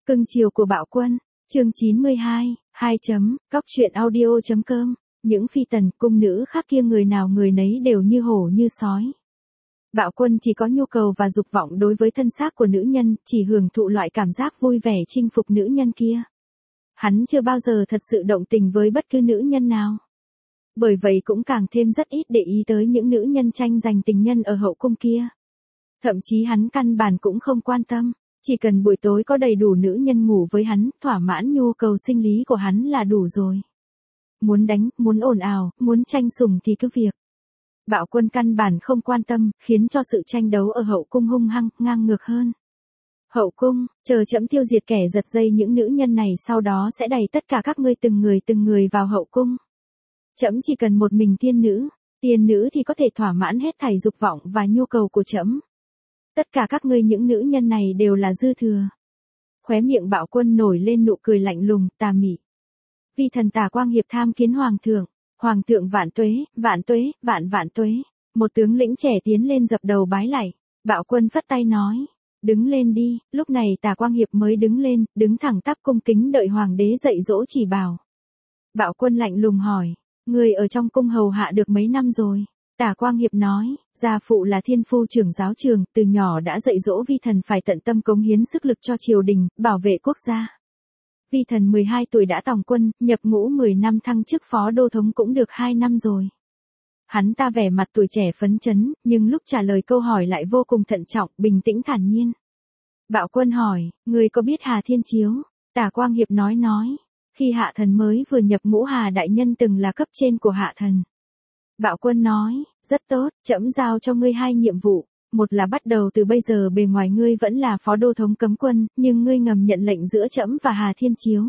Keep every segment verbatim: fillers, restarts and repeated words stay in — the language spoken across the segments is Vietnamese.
Cưng chiều của Bạo Quân, chương chín mươi hai, hai chấm, cóc truyện audio chấm com, những phi tần cung nữ khác kia người nào người nấy đều như hổ như sói. Bạo Quân chỉ có nhu cầu và dục vọng đối với thân xác của nữ nhân, chỉ hưởng thụ loại cảm giác vui vẻ chinh phục nữ nhân kia. Hắn chưa bao giờ thật sự động tình với bất cứ nữ nhân nào. Bởi vậy cũng càng thêm rất ít để ý tới những nữ nhân tranh giành tình nhân ở hậu cung kia. Thậm chí hắn căn bản cũng không quan tâm, chỉ cần buổi tối có đầy đủ nữ nhân ngủ với hắn, thỏa mãn nhu cầu sinh lý của hắn là đủ rồi. Muốn đánh, muốn ồn ào, muốn tranh sủng thì cứ việc. Bạo Quân căn bản không quan tâm, khiến cho sự tranh đấu ở hậu cung hung hăng, ngang ngược hơn. Hậu cung, chờ trẫm tiêu diệt kẻ giật dây những nữ nhân này, sau đó sẽ đẩy tất cả các ngươi từng người từng người vào hậu cung. Trẫm chỉ cần một mình tiên nữ, tiên nữ thì có thể thỏa mãn hết thảy dục vọng và nhu cầu của trẫm. Tất cả các ngươi những nữ nhân này đều là dư thừa. Khóe miệng Bạo Quân nổi lên nụ cười lạnh lùng, tà mị. Vi thần Tả Quang Hiệp tham kiến hoàng thượng, hoàng thượng vạn tuế, vạn tuế, vạn vạn tuế. Một tướng lĩnh trẻ tiến lên dập đầu bái lạy. Bạo Quân phất tay nói, đứng lên đi. Lúc này Tả Quang Hiệp mới đứng lên, đứng thẳng tắp cung kính đợi hoàng đế dạy dỗ chỉ bảo. Bạo Quân lạnh lùng hỏi, người ở trong cung hầu hạ được mấy năm rồi? Tả Quang Hiệp nói, gia phụ là thiên phu trưởng giáo trường, từ nhỏ đã dạy dỗ vi thần phải tận tâm cống hiến sức lực cho triều đình, bảo vệ quốc gia. Vi thần mười hai tuổi đã tòng quân, nhập ngũ mười năm thăng chức phó đô thống cũng được hai năm rồi. Hắn ta vẻ mặt tuổi trẻ phấn chấn, nhưng lúc trả lời câu hỏi lại vô cùng thận trọng, bình tĩnh thản nhiên. Bạo Quân hỏi, người có biết Hà Thiên Chiếu? Tả Quang Hiệp nói nói, khi Hạ Thần mới vừa nhập ngũ Hà đại nhân từng là cấp trên của Hạ Thần. Bạo Quân nói, rất tốt, trẫm giao cho ngươi hai nhiệm vụ, một là bắt đầu từ bây giờ bề ngoài ngươi vẫn là phó đô thống cấm quân, nhưng ngươi ngầm nhận lệnh giữa trẫm và Hà Thiên Chiếu.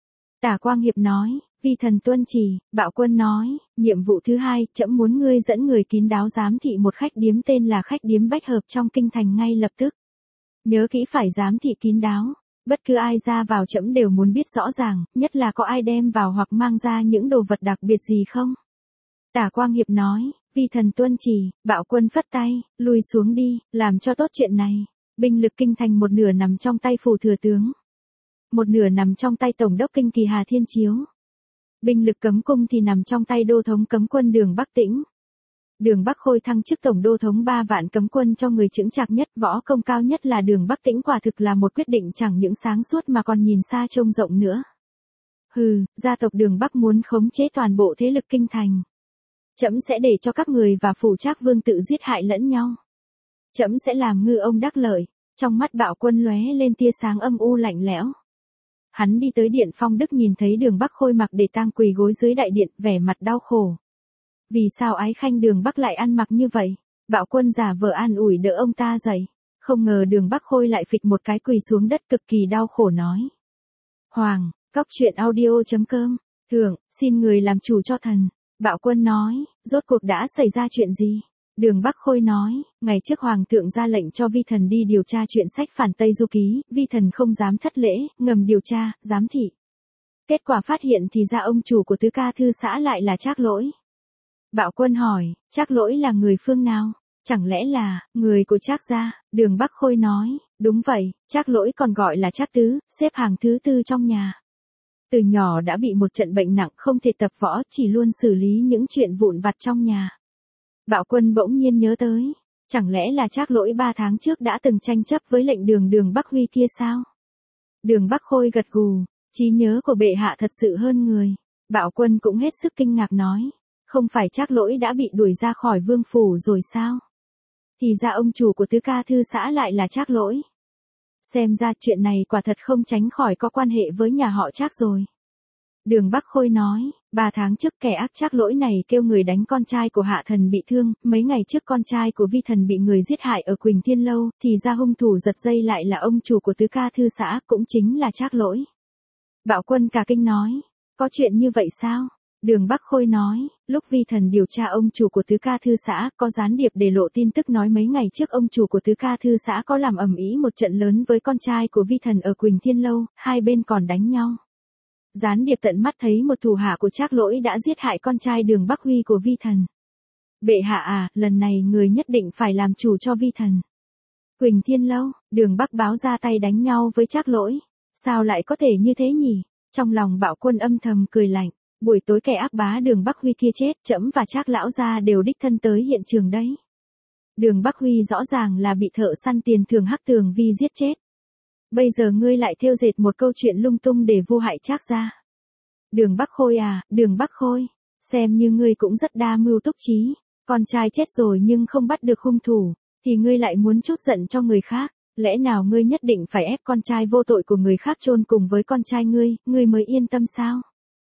Tả Quang Hiệp nói, vi thần tuân chỉ. Bạo Quân nói, nhiệm vụ thứ hai, trẫm muốn ngươi dẫn người kín đáo giám thị một khách điếm tên là khách điếm Bách Hợp trong kinh thành ngay lập tức. Nhớ kỹ phải giám thị kín đáo, bất cứ ai ra vào trẫm đều muốn biết rõ ràng, nhất là có ai đem vào hoặc mang ra những đồ vật đặc biệt gì không. Tả Quang Hiệp nói, vi thần tuân chỉ. Bạo Quân phất tay, lui xuống đi, làm cho tốt chuyện này. Binh lực kinh thành một nửa nằm trong tay phủ thừa tướng, một nửa nằm trong tay tổng đốc kinh kỳ Hà Thiên Chiếu. Binh lực cấm cung thì nằm trong tay đô thống cấm quân Đường Bắc Tĩnh. Đường Bắc Khôi thăng chức tổng đô thống ba vạn cấm quân cho người chững chạc nhất, võ công cao nhất là Đường Bắc Tĩnh, quả thực là một quyết định chẳng những sáng suốt mà còn nhìn xa trông rộng nữa. Hừ, gia tộc Đường Bắc muốn khống chế toàn bộ thế lực kinh thành. Trẫm sẽ để cho các người và phủ Trác Vương tự giết hại lẫn nhau. Trẫm sẽ làm ngư ông đắc lợi. Trong mắt Bạo Quân lóe lên tia sáng âm u lạnh lẽo. Hắn đi tới điện Phong Đức, nhìn thấy Đường Bắc Khôi mặc để tang quỳ gối dưới đại điện, vẻ mặt đau khổ. Vì sao ái khanh Đường Bắc lại ăn mặc như vậy? Bạo Quân giả vờ an ủi đỡ ông ta dậy. Không ngờ Đường Bắc Khôi lại phịch một cái quỳ xuống đất, cực kỳ đau khổ nói. Hoàng, cóc truyện audio chấm com, thượng, xin người làm chủ cho thần. Bạo Quân nói, rốt cuộc đã xảy ra chuyện gì? Đường Bắc Khôi nói, ngày trước hoàng thượng ra lệnh cho vi thần đi điều tra chuyện sách phản Tây Du Ký, vi thần không dám thất lễ, ngầm điều tra, giám thị. Kết quả phát hiện thì ra ông chủ của Tứ Ca Thư Xã lại là Trác Lỗi. Bạo Quân hỏi, Trác Lỗi là người phương nào? Chẳng lẽ là người của Trác gia? Đường Bắc Khôi nói, đúng vậy, Trác Lỗi còn gọi là Trác Tứ, xếp hàng thứ tư trong nhà. Từ nhỏ đã bị một trận bệnh nặng, không thể tập võ, chỉ luôn xử lý những chuyện vụn vặt trong nhà. Bạo Quân bỗng nhiên nhớ tới, chẳng lẽ là Trác Lỗi ba tháng trước đã từng tranh chấp với lệnh đường Đường Bắc Huy kia sao? Đường Bắc Khôi gật gù, trí nhớ của bệ hạ thật sự hơn người. Bạo Quân cũng hết sức kinh ngạc nói, không phải Trác Lỗi đã bị đuổi ra khỏi vương phủ rồi sao? Thì ra ông chủ của Tứ Ca Thư Xã lại là Trác Lỗi. Xem ra chuyện này quả thật không tránh khỏi có quan hệ với nhà họ Trác rồi. Đường Bắc Khôi nói, ba tháng trước kẻ ác Trác Lỗi này kêu người đánh con trai của Hạ Thần bị thương, mấy ngày trước con trai của Vi Thần bị người giết hại ở Quỳnh Thiên Lâu, thì ra hung thủ giật dây lại là ông chủ của Tứ Ca Thư Xã, cũng chính là Trác Lỗi. Bạo Quân cả kinh nói, có chuyện như vậy sao? Đường Bắc Khôi nói, lúc Vi Thần điều tra ông chủ của Tứ Ca Thư Xã, có gián điệp để lộ tin tức nói mấy ngày trước ông chủ của Tứ Ca Thư Xã có làm ầm ĩ một trận lớn với con trai của Vi Thần ở Quỳnh Thiên Lâu, hai bên còn đánh nhau. Gián điệp tận mắt thấy một thủ hạ của Trác Lỗi đã giết hại con trai Đường Bắc Huy của Vi Thần. Bệ hạ à, lần này người nhất định phải làm chủ cho Vi Thần. Quỳnh Thiên Lâu, Đường Bắc báo ra tay đánh nhau với Trác Lỗi. Sao lại có thể như thế nhỉ? Trong lòng Bạo Quân âm thầm cười lạnh, buổi tối kẻ ác bá Đường Bắc Huy kia chết, trẫm và Trác lão gia đều đích thân tới hiện trường đấy. Đường Bắc Huy rõ ràng là bị thợ săn tiền thưởng Hắc Tường Vi giết chết. Bây giờ ngươi lại thêu dệt một câu chuyện lung tung để vu hại Trác gia. Đường Bắc Khôi à, Đường Bắc Khôi, xem như ngươi cũng rất đa mưu túc trí, con trai chết rồi nhưng không bắt được hung thủ, thì ngươi lại muốn trút giận cho người khác, lẽ nào ngươi nhất định phải ép con trai vô tội của người khác chôn cùng với con trai ngươi, ngươi mới yên tâm sao?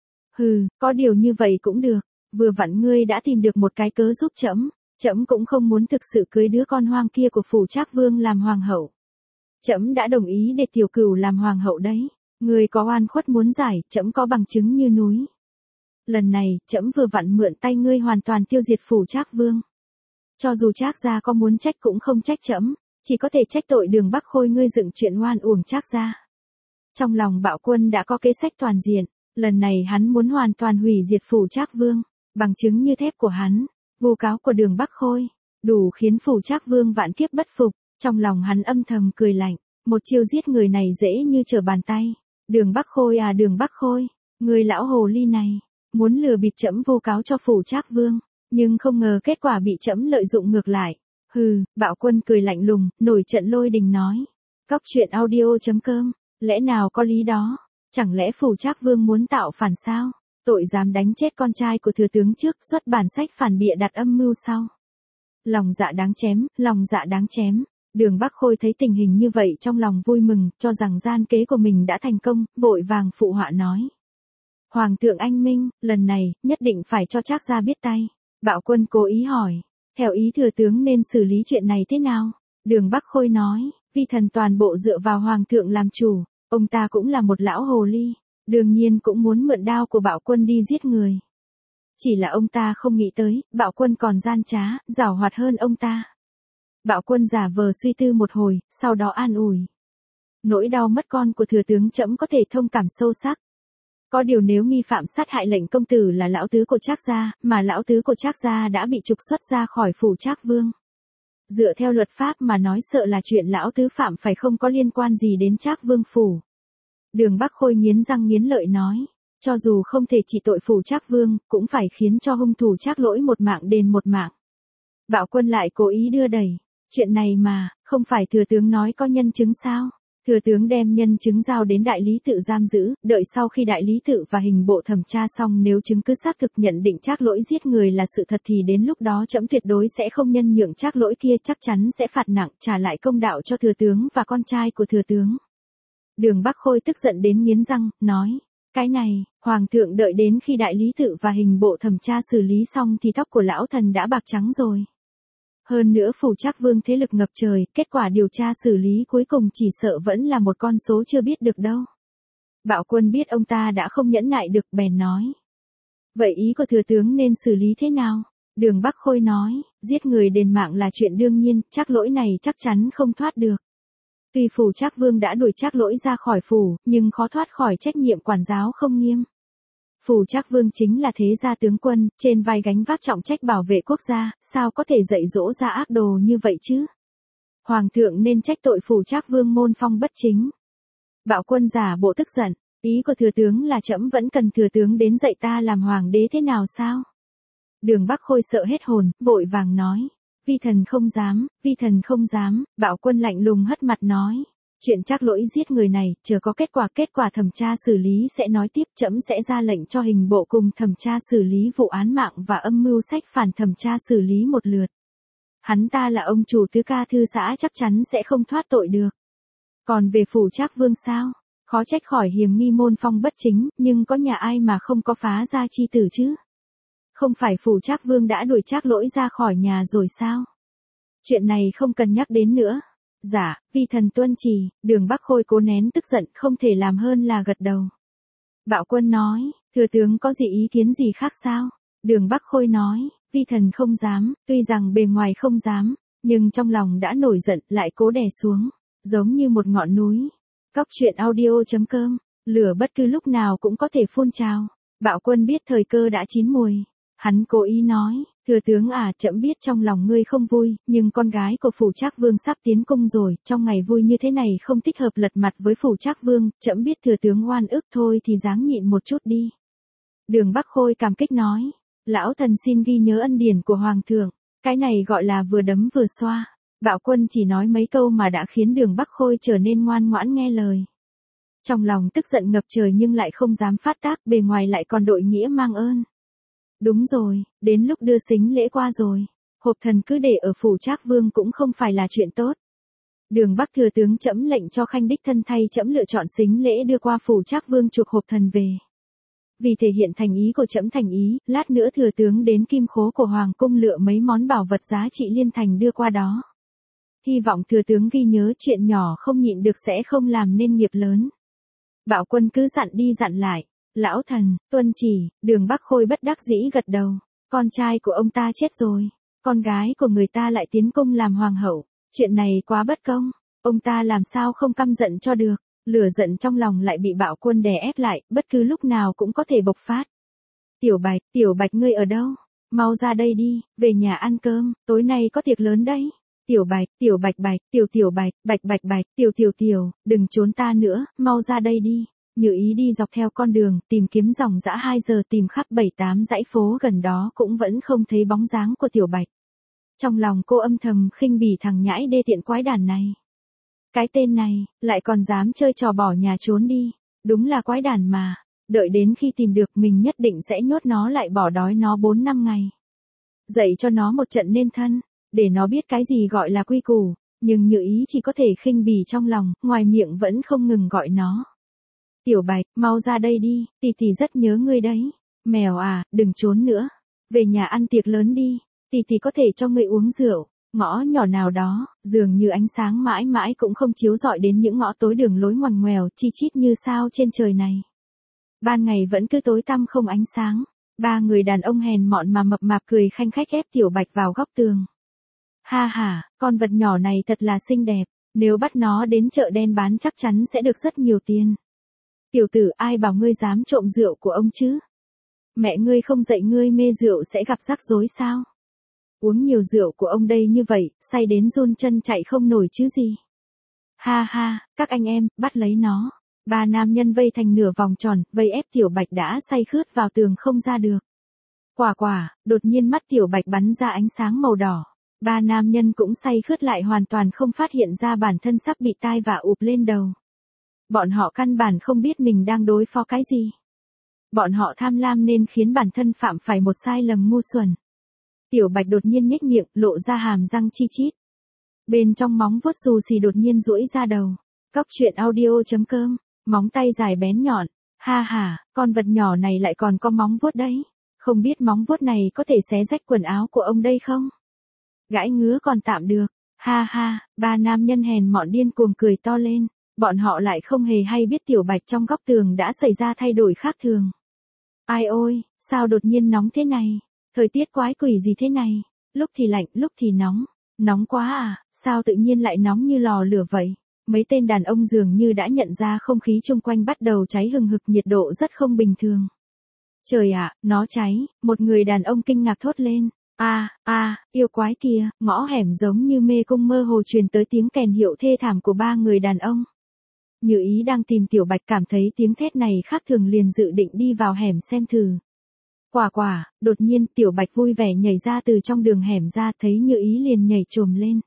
Hừ, có điều như vậy cũng được, vừa vặn ngươi đã tìm được một cái cớ giúp trẫm, trẫm cũng không muốn thực sự cưới đứa con hoang kia của phủ Trác Vương làm hoàng hậu. Trẫm đã đồng ý để Tiểu Cửu làm hoàng hậu đấy, ngươi có oan khuất muốn giải, trẫm có bằng chứng như núi. Lần này, trẫm vừa vặn mượn tay ngươi hoàn toàn tiêu diệt phủ Trác Vương. Cho dù Trác gia có muốn trách cũng không trách trẫm, chỉ có thể trách tội Đường Bắc Khôi ngươi dựng chuyện oan uổng Trác gia. Trong lòng Bạo Quân đã có kế sách toàn diện, lần này hắn muốn hoàn toàn hủy diệt phủ Trác Vương, bằng chứng như thép của hắn, vu cáo của Đường Bắc Khôi, đủ khiến phủ Trác Vương vạn kiếp bất phục. Trong lòng hắn âm thầm cười lạnh, một chiêu giết người này dễ như trở bàn tay. Đường Bắc Khôi à, Đường Bắc Khôi, người lão hồ ly này, muốn lừa bịp trẫm vu cáo cho phủ Trác Vương, nhưng không ngờ kết quả bị trẫm lợi dụng ngược lại. Hừ, Bạo Quân cười lạnh lùng, nổi trận lôi đình nói. Cóc truyện audio chấm com, lẽ nào có lý đó? Chẳng lẽ phủ Trác Vương muốn tạo phản sao? Tội dám đánh chết con trai của thừa tướng trước, xuất bản sách phản bịa đặt âm mưu sau. Lòng dạ đáng chém, lòng dạ đáng chém. Đường Bắc Khôi thấy tình hình như vậy trong lòng vui mừng, cho rằng gian kế của mình đã thành công, vội vàng phụ họa nói. Hoàng thượng anh minh, lần này, nhất định phải cho Trác gia biết tay. Bạo Quân cố ý hỏi, theo ý thừa tướng nên xử lý chuyện này thế nào? Đường Bắc Khôi nói, vi thần toàn bộ dựa vào Hoàng thượng làm chủ, ông ta cũng là một lão hồ ly, đương nhiên cũng muốn mượn đao của Bạo Quân đi giết người. Chỉ là ông ta không nghĩ tới, Bạo Quân còn gian trá, giảo hoạt hơn ông ta. Bạo Quân giả vờ suy tư một hồi, sau đó an ủi. Nỗi đau mất con của thừa tướng trẫm có thể thông cảm sâu sắc. Có điều nếu nghi phạm sát hại lệnh công tử là lão tứ của Trác gia, mà lão tứ của Trác gia đã bị trục xuất ra khỏi phủ Trác Vương. Dựa theo luật pháp mà nói sợ là chuyện lão tứ phạm phải không có liên quan gì đến Trác Vương phủ. Đường Bắc Khôi nghiến răng nghiến lợi nói, cho dù không thể trị tội phủ Trác Vương, cũng phải khiến cho hung thủ Trác lỗi một mạng đền một mạng. Bạo Quân lại cố ý đưa đẩy. Chuyện này mà, không phải thừa tướng nói có nhân chứng sao? Thừa tướng đem nhân chứng giao đến đại lý tự giam giữ, đợi sau khi đại lý tự và hình bộ thẩm tra xong nếu chứng cứ xác thực nhận định Trác lỗi giết người là sự thật thì đến lúc đó trẫm tuyệt đối sẽ không nhân nhượng Trác lỗi kia, chắc chắn sẽ phạt nặng, trả lại công đạo cho thừa tướng và con trai của thừa tướng. Đường Bắc Khôi tức giận đến nghiến răng, nói, cái này, Hoàng thượng đợi đến khi đại lý tự và hình bộ thẩm tra xử lý xong thì tóc của lão thần đã bạc trắng rồi. Hơn nữa phủ Trác Vương thế lực ngập trời, kết quả điều tra xử lý cuối cùng chỉ sợ vẫn là một con số chưa biết được đâu. Bạo Quân biết ông ta đã không nhẫn nại được bèn nói. Vậy ý của thừa tướng nên xử lý thế nào? Đường Bắc Khôi nói, giết người đền mạng là chuyện đương nhiên, Trác lỗi này chắc chắn không thoát được. Tuy phủ Trác Vương đã đuổi Trác lỗi ra khỏi phủ, nhưng khó thoát khỏi trách nhiệm quản giáo không nghiêm. Phủ Trác Vương chính là thế gia tướng quân, trên vai gánh vác trọng trách bảo vệ quốc gia, sao có thể dạy dỗ ra ác đồ như vậy chứ? Hoàng thượng nên trách tội phủ Trác Vương môn phong bất chính. Bạo Quân giả bộ tức giận, ý của thừa tướng là trẫm vẫn cần thừa tướng đến dạy ta làm hoàng đế thế nào sao? Đường Bắc Khôi sợ hết hồn, vội vàng nói, vi thần không dám, vi thần không dám. Bạo Quân lạnh lùng hất mặt nói. Chuyện Trác lỗi giết người này, chờ có kết quả kết quả thẩm tra xử lý sẽ nói tiếp, trẫm sẽ ra lệnh cho hình bộ cùng thẩm tra xử lý vụ án mạng và âm mưu sách phản thẩm tra xử lý một lượt. Hắn ta là ông chủ tứ ca thư xã chắc chắn sẽ không thoát tội được. Còn về phủ Trác Vương sao? Khó trách khỏi hiềm nghi môn phong bất chính, nhưng có nhà ai mà không có phá gia chi tử chứ? Không phải phủ Trác Vương đã đuổi Trác lỗi ra khỏi nhà rồi sao? Chuyện này không cần nhắc đến nữa. Dạ, vi thần tuân chỉ. Đường Bắc Khôi cố nén tức giận, không thể làm hơn là gật đầu. Bạo Quân nói, thừa tướng có gì ý kiến gì khác sao? Đường Bắc Khôi nói, vi thần không dám, tuy rằng bề ngoài không dám, nhưng trong lòng đã nổi giận, lại cố đè xuống, giống như một ngọn núi. Cóc truyện audio chấm com, lửa bất cứ lúc nào cũng có thể phun trào. Bạo Quân biết thời cơ đã chín mùi, hắn cố ý nói, Thừa tướng à, trẫm biết trong lòng ngươi không vui, nhưng con gái của Phủ Trác Vương sắp tiến cung rồi, trong ngày vui như thế này không thích hợp lật mặt với Phủ Trác Vương, trẫm biết thừa tướng oan ức thôi thì ráng nhịn một chút đi. Đường Bắc Khôi cảm kích nói, lão thần xin ghi nhớ ân điển của Hoàng thượng, cái này gọi là vừa đấm vừa xoa. Bạo Quân chỉ nói mấy câu mà đã khiến Đường Bắc Khôi trở nên ngoan ngoãn nghe lời. Trong lòng tức giận ngập trời nhưng lại không dám phát tác, bề ngoài lại còn đội nghĩa mang ơn. Đúng rồi, đến lúc đưa sính lễ qua rồi, hộp thần cứ để ở Phủ Trác Vương cũng không phải là chuyện tốt. Đường Bắc thừa tướng trẫm lệnh cho Khanh đích thân thay trẫm lựa chọn sính lễ đưa qua Phủ Trác Vương chuộc hộp thần về. Vì thể hiện thành ý của trẫm thành ý, lát nữa thừa tướng đến kim khố của Hoàng cung lựa mấy món bảo vật giá trị liên thành đưa qua đó. Hy vọng thừa tướng ghi nhớ, chuyện nhỏ không nhịn được sẽ không làm nên nghiệp lớn. Bạo Quân cứ dặn đi dặn lại. Lão thần, tuân chỉ. Đường Bắc Khôi bất đắc dĩ gật đầu. Con trai của ông ta chết rồi, con gái của người ta lại tiến cung làm hoàng hậu. Chuyện này quá bất công, ông ta làm sao không căm giận cho được. Lửa giận trong lòng lại bị Bạo Quân đè ép lại, bất cứ lúc nào cũng có thể bộc phát. Tiểu Bạch, Tiểu Bạch ngươi ở đâu? Mau ra đây đi, về nhà ăn cơm, tối nay có tiệc lớn đấy. Tiểu Bạch, Tiểu Bạch Bạch, Tiểu Tiểu Bạch, Bạch Bạch Bạch, Tiểu Tiểu Tiểu, đừng trốn ta nữa, mau ra đây đi. Như Ý đi dọc theo con đường, tìm kiếm dòng dã hai giờ, tìm khắp bảy tám dãy phố gần đó cũng vẫn không thấy bóng dáng của Tiểu Bạch. Trong lòng cô âm thầm khinh bỉ thằng nhãi đê tiện quái đản này. Cái tên này, lại còn dám chơi trò bỏ nhà trốn đi. Đúng là quái đản mà. Đợi đến khi tìm được mình nhất định sẽ nhốt nó lại bỏ đói nó bốn năm ngày. Dạy cho nó một trận nên thân, để nó biết cái gì gọi là quy củ. Nhưng Như Ý chỉ có thể khinh bỉ trong lòng, ngoài miệng vẫn không ngừng gọi nó. Tiểu Bạch, mau ra đây đi, tỷ tỷ rất nhớ ngươi đấy. Mèo à, đừng trốn nữa. Về nhà ăn tiệc lớn đi, tỷ tỷ có thể cho ngươi uống rượu. Ngõ nhỏ nào đó, dường như ánh sáng mãi mãi cũng không chiếu rọi đến những ngõ tối đường lối ngoằn ngoèo chi chít như sao trên trời này. Ban ngày vẫn cứ tối tăm không ánh sáng. Ba người đàn ông hèn mọn mà mập mạp cười khanh khách ép Tiểu Bạch vào góc tường. Ha ha, con vật nhỏ này thật là xinh đẹp, nếu bắt nó đến chợ đen bán chắc chắn sẽ được rất nhiều tiền. Tiểu tử, ai bảo ngươi dám trộm rượu của ông chứ? Mẹ ngươi không dạy ngươi mê rượu sẽ gặp rắc rối sao? Uống nhiều rượu của ông đây như vậy, say đến run chân chạy không nổi chứ gì. Ha ha, các anh em, bắt lấy nó. Ba nam nhân vây thành nửa vòng tròn, vây ép Tiểu Bạch đã say khướt vào tường không ra được. Quả quả, đột nhiên mắt Tiểu Bạch bắn ra ánh sáng màu đỏ. Ba nam nhân cũng say khướt lại hoàn toàn không phát hiện ra bản thân sắp bị tai vạ ụp lên đầu. Bọn họ căn bản không biết mình đang đối phó cái gì. Bọn họ tham lam nên khiến bản thân phạm phải một sai lầm ngu xuẩn. Tiểu Bạch đột nhiên nhếch miệng, lộ ra hàm răng chi chít. Bên trong móng vuốt xù xì đột nhiên duỗi ra đầu. Cóc truyện audio chấm com, móng tay dài bén nhọn. Ha ha, con vật nhỏ này lại còn có móng vuốt đấy. Không biết móng vuốt này có thể xé rách quần áo của ông đây không? Gãi ngứa còn tạm được. Ha ha, ba nam nhân hèn mọn điên cuồng cười to lên. Bọn họ lại không hề hay biết Tiểu Bạch trong góc tường đã xảy ra thay đổi khác thường. Ai ôi, sao đột nhiên nóng thế này? Thời tiết quái quỷ gì thế này? Lúc thì lạnh, lúc thì nóng. Nóng quá à, sao tự nhiên lại nóng như lò lửa vậy? Mấy tên đàn ông dường như đã nhận ra không khí chung quanh bắt đầu cháy hừng hực, nhiệt độ rất không bình thường. Trời ạ, nó cháy, một người đàn ông kinh ngạc thốt lên. A, a, yêu quái kia, ngõ hẻm giống như mê cung mơ hồ truyền tới tiếng kèn hiệu thê thảm của ba người đàn ông. Như Ý đang tìm Tiểu Bạch cảm thấy tiếng thét này khác thường liền dự định đi vào hẻm xem thử. Quả quả, đột nhiên Tiểu Bạch vui vẻ nhảy ra từ trong đường hẻm ra, thấy Như Ý liền nhảy trồm lên.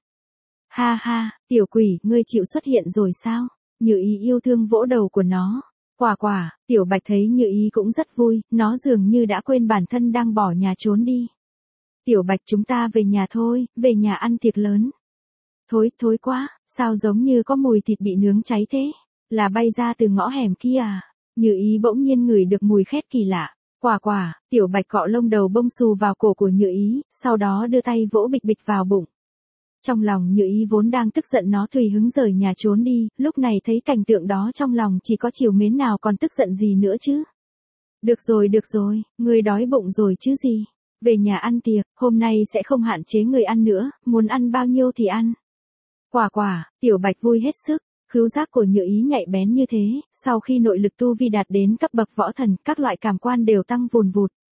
Ha ha, tiểu quỷ, ngươi chịu xuất hiện rồi sao? Như Ý yêu thương vỗ đầu của nó. Quả quả, Tiểu Bạch thấy Như Ý cũng rất vui, nó dường như đã quên bản thân đang bỏ nhà trốn đi. Tiểu Bạch, chúng ta về nhà thôi, về nhà ăn tiệc lớn. Thối, thối quá, sao giống như có mùi thịt bị nướng cháy thế? Là bay ra từ ngõ hẻm kia à? Như Ý bỗng nhiên ngửi được mùi khét kỳ lạ. Quả quả, Tiểu Bạch cọ lông đầu bông xù vào cổ của Như Ý, sau đó đưa tay vỗ bịch bịch vào bụng. Trong lòng Như Ý vốn đang tức giận, nó tùy hứng rời nhà trốn đi, lúc này thấy cảnh tượng đó trong lòng chỉ có trìu mến, nào còn tức giận gì nữa chứ. Được rồi được rồi, ngươi đói bụng rồi chứ gì. Về nhà ăn tiệc, hôm nay sẽ không hạn chế người ăn nữa, muốn ăn bao nhiêu thì ăn. Quả quả, Tiểu Bạch vui hết sức. Khứu giác của Như Ý nhạy bén như thế, sau khi nội lực tu vi đạt đến cấp bậc võ thần, các loại cảm quan đều tăng vùn vụt.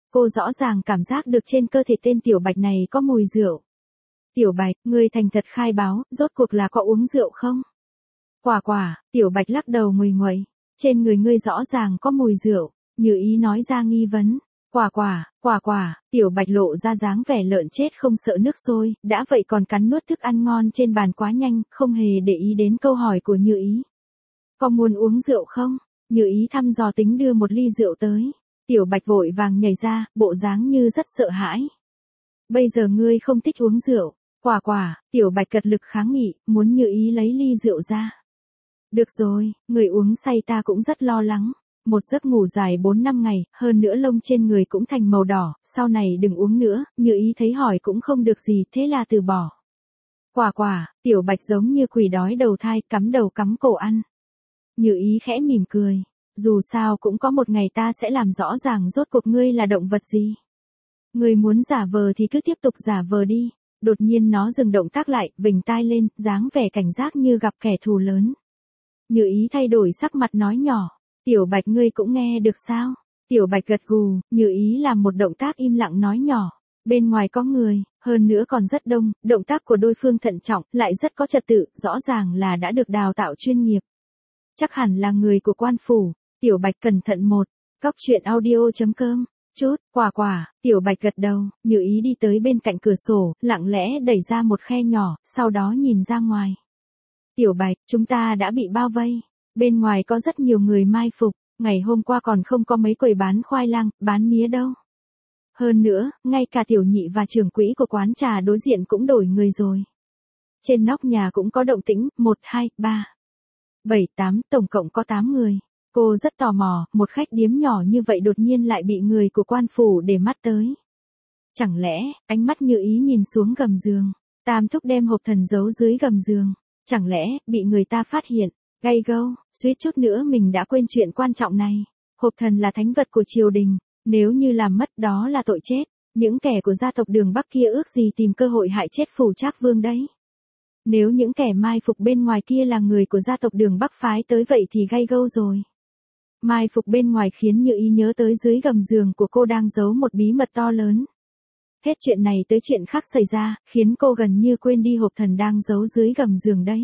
Cô rõ ràng cảm giác được trên cơ thể tên Tiểu Bạch này có mùi rượu. Tiểu Bạch, ngươi thành thật khai báo, rốt cuộc là có uống rượu không? Quả quả, Tiểu Bạch lắc đầu nguầy nguậy. Trên người ngươi rõ ràng có mùi rượu, Như Ý nói ra nghi vấn. Quả quả, quả quả, Tiểu Bạch lộ ra dáng vẻ lợn chết không sợ nước sôi, đã vậy còn cắn nuốt thức ăn ngon trên bàn quá nhanh, không hề để ý đến câu hỏi của Như Ý. Có muốn uống rượu không? Như Ý thăm dò tính đưa một ly rượu tới. Tiểu Bạch vội vàng nhảy ra, bộ dáng như rất sợ hãi. Bây giờ ngươi không thích uống rượu. Quả quả, Tiểu Bạch cật lực kháng nghị, muốn Như Ý lấy ly rượu ra. Được rồi, người uống say ta cũng rất lo lắng. Một giấc ngủ dài bốn năm ngày, hơn nữa lông trên người cũng thành màu đỏ, sau này đừng uống nữa, Như Ý thấy hỏi cũng không được gì, thế là từ bỏ. Quả quả, Tiểu Bạch giống như quỷ đói đầu thai, cắm đầu cắm cổ ăn. Như Ý khẽ mỉm cười, dù sao cũng có một ngày ta sẽ làm rõ ràng rốt cuộc ngươi là động vật gì. Ngươi muốn giả vờ thì cứ tiếp tục giả vờ đi. Đột nhiên nó dừng động tác lại, vểnh tai lên, dáng vẻ cảnh giác như gặp kẻ thù lớn. Như Ý thay đổi sắc mặt nói nhỏ, Tiểu Bạch ngươi cũng nghe được sao? Tiểu Bạch gật gù, Như Ý làm một động tác im lặng nói nhỏ, bên ngoài có người, hơn nữa còn rất đông, động tác của đối phương thận trọng, lại rất có trật tự, rõ ràng là đã được đào tạo chuyên nghiệp. Chắc hẳn là người của quan phủ. Tiểu Bạch cẩn thận một, Cóc truyện audio chấm com. Chút, quả quả, Tiểu Bạch gật đầu, Như Ý đi tới bên cạnh cửa sổ, lặng lẽ đẩy ra một khe nhỏ, sau đó nhìn ra ngoài. Tiểu Bạch, chúng ta đã bị bao vây. Bên ngoài có rất nhiều người mai phục, ngày hôm qua còn không có mấy quầy bán khoai lang, bán mía đâu. Hơn nữa, ngay cả tiểu nhị và trưởng quỹ của quán trà đối diện cũng đổi người rồi. Trên nóc nhà cũng có động tĩnh, một, hai, ba, bảy, tám, tổng cộng có tám người. Cô rất tò mò, một khách điếm nhỏ như vậy đột nhiên lại bị người của quan phủ để mắt tới. Chẳng lẽ, ánh mắt Như Ý nhìn xuống gầm giường, Tam Thúc đem hộp thần giấu dưới gầm giường. Chẳng lẽ, bị người ta phát hiện, gay go, suýt chút nữa mình đã quên chuyện quan trọng này. Hộp thần là thánh vật của triều đình, nếu như làm mất đó là tội chết. Những kẻ của gia tộc Đường Bắc kia ước gì tìm cơ hội hại chết Phủ Trác Vương đấy. Nếu những kẻ mai phục bên ngoài kia là người của gia tộc Đường Bắc phái tới vậy thì gay go rồi. Mai phục bên ngoài khiến Như Ý nhớ tới dưới gầm giường của cô đang giấu một bí mật to lớn. Hết chuyện này tới chuyện khác xảy ra, khiến cô gần như quên đi hộp thần đang giấu dưới gầm giường đấy.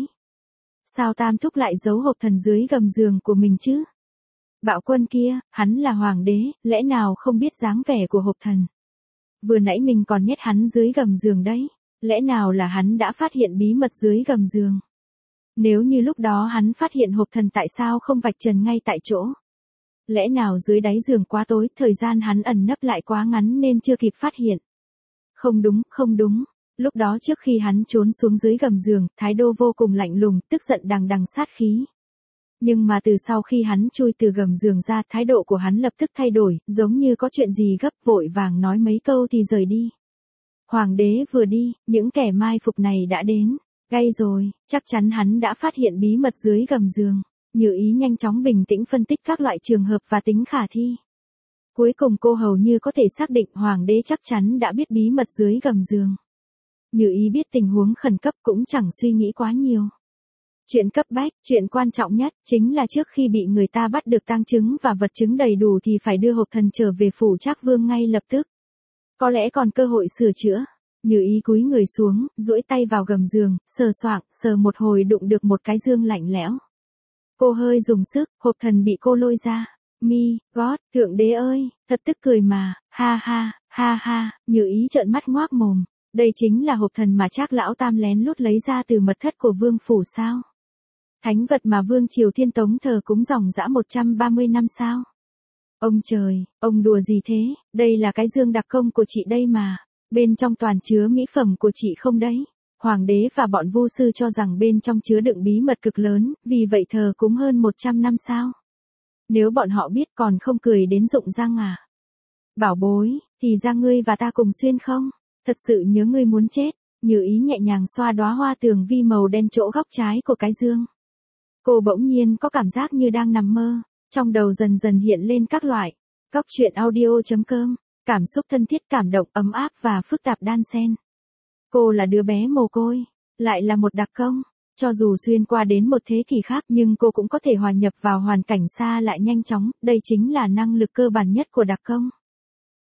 Sao Tam Thúc lại giấu hộp thần dưới gầm giường của mình chứ? Bạo Quân kia, hắn là hoàng đế, lẽ nào không biết dáng vẻ của hộp thần? Vừa nãy mình còn nhét hắn dưới gầm giường đấy, lẽ nào là hắn đã phát hiện bí mật dưới gầm giường? Nếu như lúc đó hắn phát hiện hộp thần tại sao không vạch trần ngay tại chỗ? Lẽ nào dưới đáy giường quá tối, thời gian hắn ẩn nấp lại quá ngắn nên chưa kịp phát hiện? Không đúng, không đúng. Lúc đó trước khi hắn trốn xuống dưới gầm giường, thái độ vô cùng lạnh lùng, tức giận đằng đằng sát khí. Nhưng mà từ sau khi hắn chui từ gầm giường ra, thái độ của hắn lập tức thay đổi, giống như có chuyện gì gấp, vội vàng nói mấy câu thì rời đi. Hoàng đế vừa đi, những kẻ mai phục này đã đến. Gay rồi, chắc chắn hắn đã phát hiện bí mật dưới gầm giường. Như Ý nhanh chóng bình tĩnh phân tích các loại trường hợp và tính khả thi. Cuối cùng cô hầu như có thể xác định hoàng đế chắc chắn đã biết bí mật dưới gầm giường. Như Ý biết tình huống khẩn cấp cũng chẳng suy nghĩ quá nhiều. Chuyện cấp bách, chuyện quan trọng nhất, chính là trước khi bị người ta bắt được tang chứng và vật chứng đầy đủ thì phải đưa hộp thần trở về Phủ Trác Vương ngay lập tức. Có lẽ còn cơ hội sửa chữa. Như Ý cúi người xuống, duỗi tay vào gầm giường, sờ soạng, sờ một hồi đụng được một cái dương lạnh lẽo. Cô hơi dùng sức, hộp thần bị cô lôi ra. Mi, God, thượng đế ơi, thật tức cười mà, ha ha, ha ha, Như Ý trợn mắt ngoác mồm. Đây chính là hộp thần mà Trác lão tam lén lút lấy ra từ mật thất của vương phủ sao? Thánh vật mà vương triều Thiên Tống thờ cúng dòng dã một trăm ba mươi năm sao? Ông trời, ông đùa gì thế, đây là cái dương đặc công của chị đây mà. Bên trong toàn chứa mỹ phẩm của chị không đấy. Hoàng đế và bọn vu sư cho rằng bên trong chứa đựng bí mật cực lớn, vì vậy thờ cúng hơn một trăm năm sao? Nếu bọn họ biết còn không cười đến rụng răng à? Bảo bối, thì ra ngươi và ta cùng xuyên không? Thật sự nhớ ngươi muốn chết. Như Ý nhẹ nhàng xoa đóa hoa tường vi màu đen chỗ góc trái của cái dương. Cô bỗng nhiên có cảm giác như đang nằm mơ, trong đầu dần dần hiện lên các loại. Cóc truyện audio chấm com, cảm xúc thân thiết, cảm động, ấm áp và phức tạp đan xen. Cô là đứa bé mồ côi, lại là một đặc công. Cho dù xuyên qua đến một thế kỷ khác nhưng cô cũng có thể hòa nhập vào hoàn cảnh xa lại nhanh chóng, đây chính là năng lực cơ bản nhất của đặc công.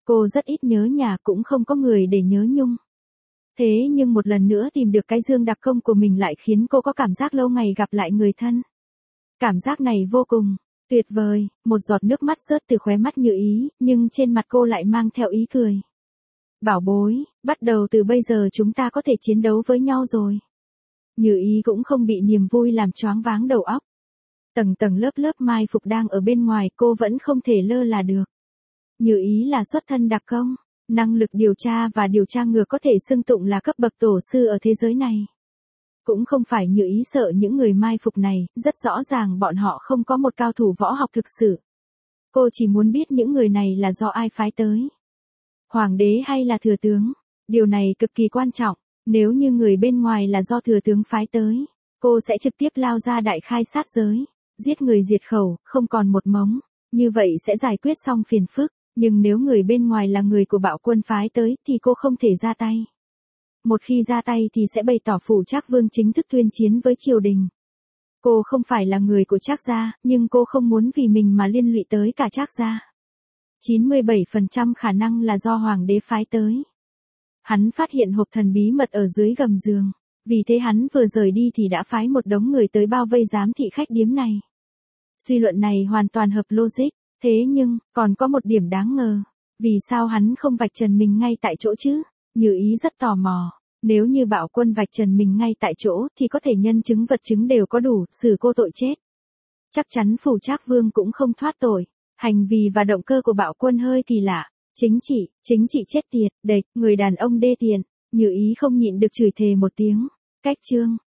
Cô rất ít nhớ nhà, cũng không có người để nhớ nhung. Thế nhưng một lần nữa tìm được cái giường đặc công của mình lại khiến cô có cảm giác lâu ngày gặp lại người thân. Cảm giác này vô cùng tuyệt vời, một giọt nước mắt rớt từ khóe mắt Như Ý, nhưng trên mặt cô lại mang theo ý cười. Bảo bối, bắt đầu từ bây giờ chúng ta có thể chiến đấu với nhau rồi. Như Ý cũng không bị niềm vui làm choáng váng đầu óc. Tầng tầng lớp lớp mai phục đang ở bên ngoài, cô vẫn không thể lơ là được. Như Ý là xuất thân đặc công, năng lực điều tra và điều tra ngược có thể xưng tụng là cấp bậc tổ sư ở thế giới này. Cũng không phải Như Ý sợ những người mai phục này, rất rõ ràng bọn họ không có một cao thủ võ học thực sự. Cô chỉ muốn biết những người này là do ai phái tới. Hoàng đế hay là thừa tướng? Điều này cực kỳ quan trọng, nếu như người bên ngoài là do thừa tướng phái tới, cô sẽ trực tiếp lao ra đại khai sát giới, giết người diệt khẩu, không còn một mống, như vậy sẽ giải quyết xong phiền phức, nhưng nếu người bên ngoài là người của Bạo Quân phái tới thì cô không thể ra tay. Một khi ra tay thì sẽ bày tỏ Phủ Trác Vương chính thức tuyên chiến với triều đình. Cô không phải là người của Trác gia, nhưng cô không muốn vì mình mà liên lụy tới cả Trác gia. chín mươi bảy phần trăm khả năng là do hoàng đế phái tới. Hắn phát hiện hộp thần bí mật ở dưới gầm giường, vì thế hắn vừa rời đi thì đã phái một đống người tới bao vây giám thị khách điếm này. Suy luận này hoàn toàn hợp logic, thế nhưng, còn có một điểm đáng ngờ. Vì sao hắn không vạch trần mình ngay tại chỗ chứ? Như Ý rất tò mò. Nếu như Bạo Quân vạch trần mình ngay tại chỗ thì có thể nhân chứng vật chứng đều có đủ, xử cô tội chết. Chắc chắn Phủ Trác Vương cũng không thoát tội. Hành vi và động cơ của Bạo Quân hơi kỳ lạ. Chính trị, chính trị chết tiệt, đệt, người đàn ông đê tiện. Như Ý không nhịn được chửi thề một tiếng. Cách chương.